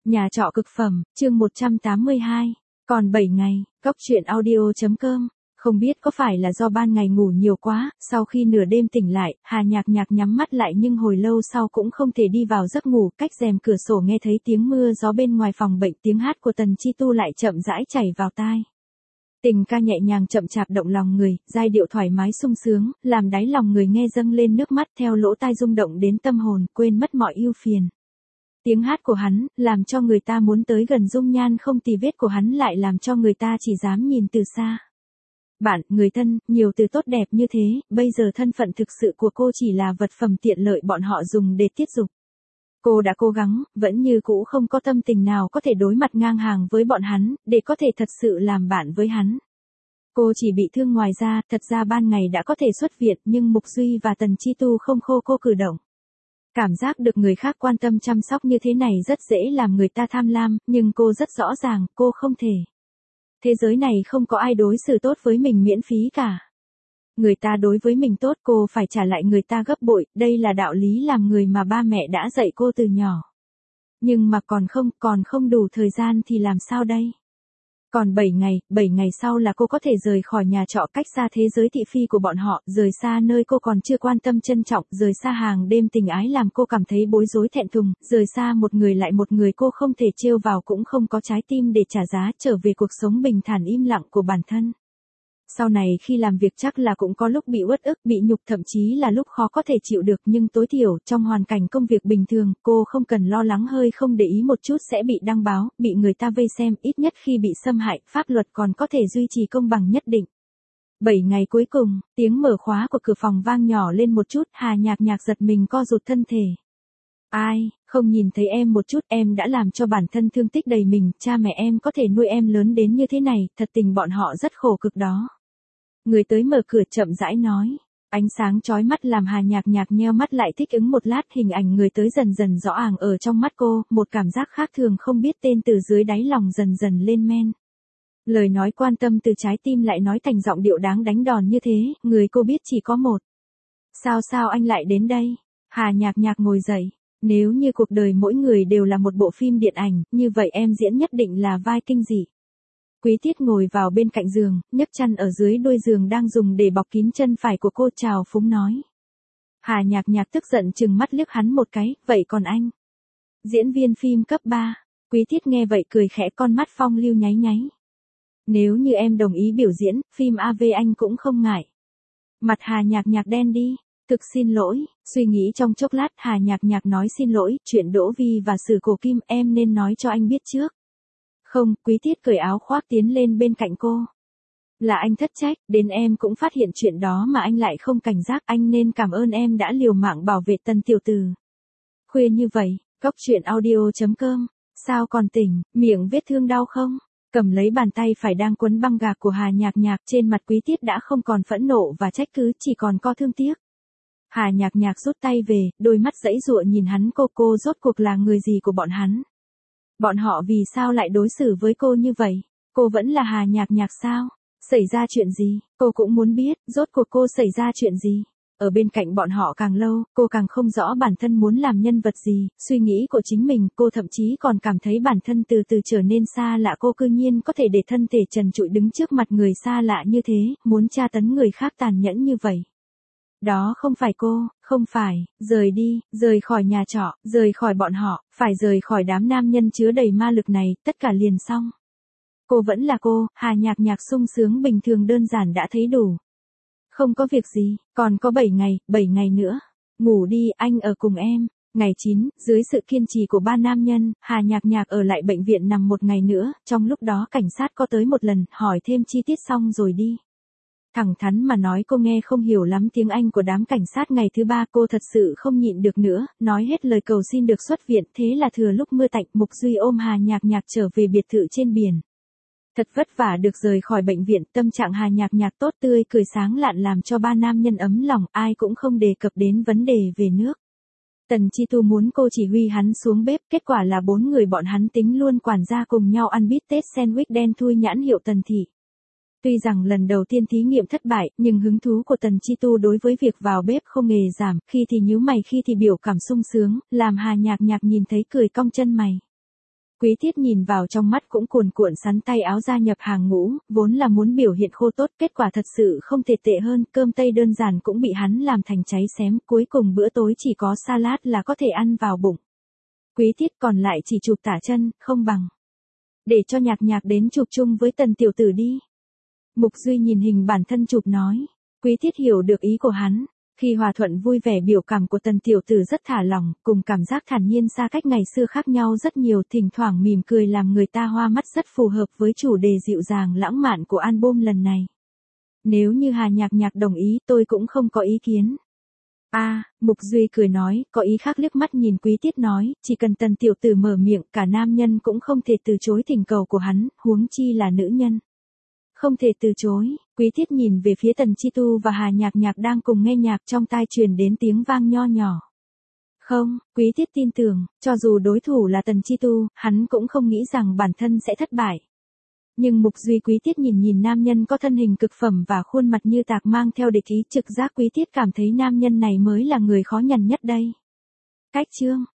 Nhà trọ cực phẩm, chương 182. Còn 7 ngày, Cóc truyện audio.com. Không biết có phải là do ban ngày ngủ nhiều quá, sau khi nửa đêm tỉnh lại, Hà Nhạc Nhạc nhắm mắt lại nhưng hồi lâu sau cũng không thể đi vào giấc ngủ, cách rèm cửa sổ nghe thấy tiếng mưa gió bên ngoài phòng bệnh, tiếng hát của Tần Chi Tu lại chậm rãi chảy vào tai. Tình ca nhẹ nhàng chậm chạp động lòng người, giai điệu thoải mái sung sướng, làm đáy lòng người nghe dâng lên nước mắt theo lỗ tai rung động đến tâm hồn, quên mất mọi ưu phiền. Tiếng hát của hắn, làm cho người ta muốn tới gần, dung nhan không tì vết của hắn lại làm cho người ta chỉ dám nhìn từ xa. Bạn, người thân, nhiều từ tốt đẹp như thế, bây giờ thân phận thực sự của cô chỉ là vật phẩm tiện lợi bọn họ dùng để tiết dục. Cô đã cố gắng, vẫn như cũ không có tâm tình nào có thể đối mặt ngang hàng với bọn hắn, để có thể thật sự làm bạn với hắn. Cô chỉ bị thương ngoài ra, thật ra ban ngày đã có thể xuất viện nhưng Mục Duy và Tần Chi Tu không khô cô cử động. Cảm giác được người khác quan tâm chăm sóc như thế này rất dễ làm người ta tham lam, nhưng cô rất rõ ràng, cô không thể. Thế giới này không có ai đối xử tốt với mình miễn phí cả. Người ta đối với mình tốt, cô phải trả lại người ta gấp bội, đây là đạo lý làm người mà ba mẹ đã dạy cô từ nhỏ. Nhưng mà còn không đủ thời gian thì làm sao đây? Còn 7 ngày sau là cô có thể rời khỏi nhà trọ, cách xa thế giới thị phi của bọn họ, rời xa nơi cô còn chưa quan tâm trân trọng, rời xa hàng đêm tình ái làm cô cảm thấy bối rối thẹn thùng, rời xa một người lại một người cô không thể trêu vào cũng không có trái tim để trả giá, trở về cuộc sống bình thản im lặng của bản thân. Sau này khi làm việc chắc là cũng có lúc bị uất ức, bị nhục, thậm chí là lúc khó có thể chịu được, nhưng tối thiểu trong hoàn cảnh công việc bình thường, cô không cần lo lắng hơi không để ý một chút sẽ bị đăng báo, bị người ta vây xem, ít nhất khi bị xâm hại, pháp luật còn có thể duy trì công bằng nhất định. 7 ngày cuối cùng, tiếng mở khóa của cửa phòng vang nhỏ lên một chút, Hà Nhạc Nhạc giật mình co rụt thân thể. Ai, không nhìn thấy em một chút, em đã làm cho bản thân thương tích đầy mình, cha mẹ em có thể nuôi em lớn đến như thế này, thật tình bọn họ rất khổ cực đó. Người tới mở cửa chậm rãi nói. Ánh sáng chói mắt làm Hà Nhạc Nhạc nheo mắt lại thích ứng một lát, hình ảnh người tới dần dần rõ àng ở trong mắt cô, một cảm giác khác thường không biết tên từ dưới đáy lòng dần dần lên men. Lời nói quan tâm từ trái tim lại nói thành giọng điệu đáng đánh đòn như thế, người cô biết chỉ có một. Sao anh lại đến đây? Hà Nhạc Nhạc ngồi dậy. Nếu như cuộc đời mỗi người đều là một bộ phim điện ảnh, như vậy em diễn nhất định là vai kinh dị. Quý Tiết ngồi vào bên cạnh giường, nhấc chăn ở dưới đuôi giường đang dùng để bọc kín chân phải của cô, chào phúng nói. Hà Nhạc Nhạc tức giận trừng mắt liếc hắn một cái, vậy còn anh? Diễn viên phim cấp 3. Quý Tiết nghe vậy cười khẽ, con mắt phong lưu nháy nháy. Nếu như em đồng ý biểu diễn, phim AV anh cũng không ngại. Mặt Hà Nhạc Nhạc đen đi. Thực xin lỗi, suy nghĩ trong chốc lát Hà Nhạc Nhạc nói xin lỗi, chuyện Đỗ Vi và Sử Cổ Kim em nên nói cho anh biết trước. Không, Quý Tiết cởi áo khoác tiến lên bên cạnh cô. Là anh thất trách, đến em cũng phát hiện chuyện đó mà anh lại không cảnh giác, anh nên cảm ơn em đã liều mạng bảo vệ Tần tiểu tử. Khuya như vậy, Cóc truyện audio.com, sao còn tỉnh, miệng vết thương đau không? Cầm lấy bàn tay phải đang quấn băng gạc của Hà Nhạc Nhạc, trên mặt Quý Tiết đã không còn phẫn nộ và trách cứ, chỉ còn có thương tiếc. Hà Nhạc Nhạc rút tay về, đôi mắt giãy giụa nhìn hắn, cô rốt cuộc là người gì của bọn hắn? Bọn họ vì sao lại đối xử với cô như vậy? Cô vẫn là Hà Nhạc Nhạc sao? Xảy ra chuyện gì? Cô cũng muốn biết, rốt cuộc cô xảy ra chuyện gì? Ở bên cạnh bọn họ càng lâu, cô càng không rõ bản thân muốn làm nhân vật gì, suy nghĩ của chính mình, cô thậm chí còn cảm thấy bản thân từ từ trở nên xa lạ, cô cư nhiên có thể để thân thể trần trụi đứng trước mặt người xa lạ như thế, muốn tra tấn người khác tàn nhẫn như vậy. Đó không phải cô, không phải, rời đi, rời khỏi nhà trọ, rời khỏi bọn họ, phải rời khỏi đám nam nhân chứa đầy ma lực này, tất cả liền xong. Cô vẫn là cô, Hà Nhạc Nhạc sung sướng bình thường đơn giản đã thấy đủ. Không có việc gì, còn có 7 ngày nữa. Ngủ đi, anh ở cùng em. Ngày 9, dưới sự kiên trì của ba nam nhân, Hà Nhạc Nhạc ở lại bệnh viện nằm một ngày nữa, trong lúc đó cảnh sát có tới một lần, hỏi thêm chi tiết xong rồi đi. Thẳng thắn mà nói cô nghe không hiểu lắm tiếng Anh của đám cảnh sát. Ngày thứ 3 cô thật sự không nhịn được nữa, nói hết lời cầu xin được xuất viện, thế là thừa lúc mưa tạnh, Mục Duy ôm Hà Nhạc Nhạc trở về biệt thự trên biển. Thật vất vả được rời khỏi bệnh viện, tâm trạng Hà Nhạc Nhạc tốt tươi cười sáng lạn làm cho ba nam nhân ấm lòng, ai cũng không đề cập đến vấn đề về nước. Tần Chi Tu muốn cô chỉ huy hắn xuống bếp, kết quả là 4 người bọn hắn tính luôn quản gia cùng nhau ăn bít tết sandwich đen thui nhãn hiệu Tần Thị. Tuy rằng lần đầu tiên thí nghiệm thất bại, nhưng hứng thú của Tần Chi Tu đối với việc vào bếp không hề giảm, khi thì nhíu mày khi thì biểu cảm sung sướng, làm Hà Nhạc Nhạc nhìn thấy cười cong chân mày. Quý Tiết nhìn vào trong mắt cũng cuồn cuộn sắn tay áo gia nhập hàng ngũ, vốn là muốn biểu hiện khô tốt, kết quả thật sự không thể tệ hơn, cơm tây đơn giản cũng bị hắn làm thành cháy xém, cuối cùng bữa tối chỉ có salad là có thể ăn vào bụng. Quý Tiết còn lại chỉ chụp tả chân, không bằng. Để cho Nhạc Nhạc đến chụp chung với Tần tiểu tử đi. Mục Duy nhìn hình bản thân chụp nói. Quý Tiết hiểu được ý của hắn. Khi hòa thuận vui vẻ biểu cảm của Tần tiểu tử rất thả lỏng, cùng cảm giác thản nhiên xa cách ngày xưa khác nhau rất nhiều, thỉnh thoảng mỉm cười làm người ta hoa mắt, rất phù hợp với chủ đề dịu dàng lãng mạn của album lần này. Nếu như Hà Nhạc Nhạc đồng ý tôi cũng không có ý kiến. Mục Duy cười nói, có ý khác liếc mắt nhìn Quý Tiết nói, chỉ cần Tần tiểu tử mở miệng, cả nam nhân cũng không thể từ chối thỉnh cầu của hắn, huống chi là nữ nhân. Không thể từ chối, Quý Tiết nhìn về phía Tần Chi Tu và Hà Nhạc Nhạc đang cùng nghe nhạc, trong tai truyền đến tiếng vang nho nhỏ. Không, Quý Tiết tin tưởng, cho dù đối thủ là Tần Chi Tu, hắn cũng không nghĩ rằng bản thân sẽ thất bại. Nhưng Mục Duy Quý Tiết nhìn nam nhân có thân hình cực phẩm và khuôn mặt như tạc mang theo địch ý, trực giác Quý Tiết cảm thấy nam nhân này mới là người khó nhằn nhất đây. Cách chương